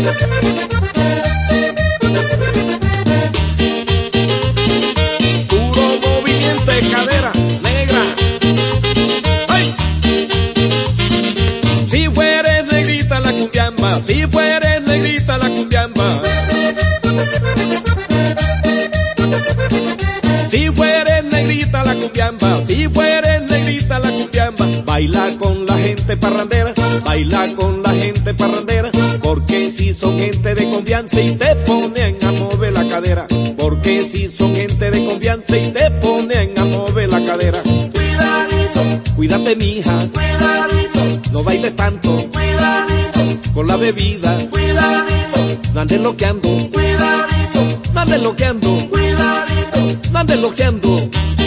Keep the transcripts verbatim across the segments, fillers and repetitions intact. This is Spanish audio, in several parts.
Puro movimiento de cadera negra. ¡Ay! Si fueres negrita la cumbiamba, si fueres negrita la cumbiamba. Si fueres negrita la cumbiamba, si fueres negrita la cumbiamba. Baila con la gente parrandera, baila con la gente parrandera. Porque si son gente de confianza y te ponen a mover la cadera. Porque si son gente de confianza y te ponen a mover la cadera. Cuidadito, Cuídate mija, cuidadito, no bailes tanto cuidadito, con la bebida. cuidadito, No andes loqueando, cuidadito, no andes loqueando, cuidadito. no andes loqueando.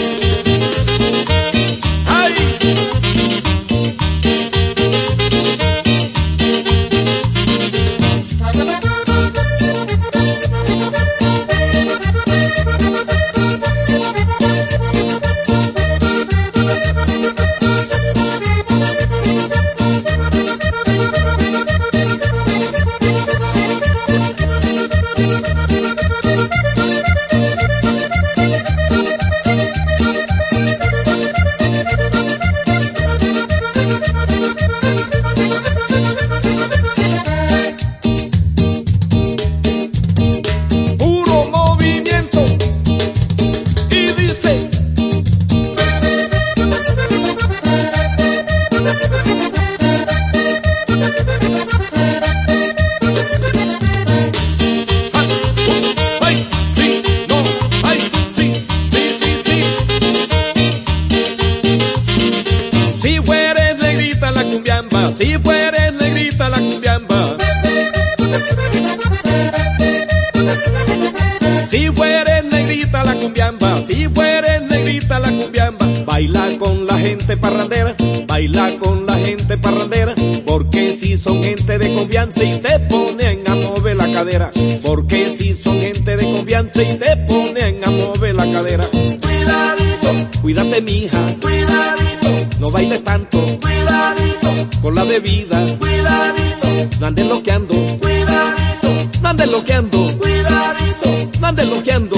¡Ay! Puro movimiento. Y dice: ay, sí, no, ay, sí, sí, sí, sí. Si fueres negrita la cumbiamba, si fueres negrita la cumbiamba. Si fueres negrita la cumbiamba, si fueres negrita la cumbiamba. Baila con la gente parrandera, baila con la gente parrandera. Porque si son gente de confianza y te ponen a mover la cadera. Porque si son gente de confianza y te ponen a mover la cadera. Cuidadito, Cuídate mija, cuidadito, no bailes tanto cuidadito, con la bebida. cuidadito, No andes loqueando, cuidadito, no andes loqueando, cuidadito. no andes loqueando.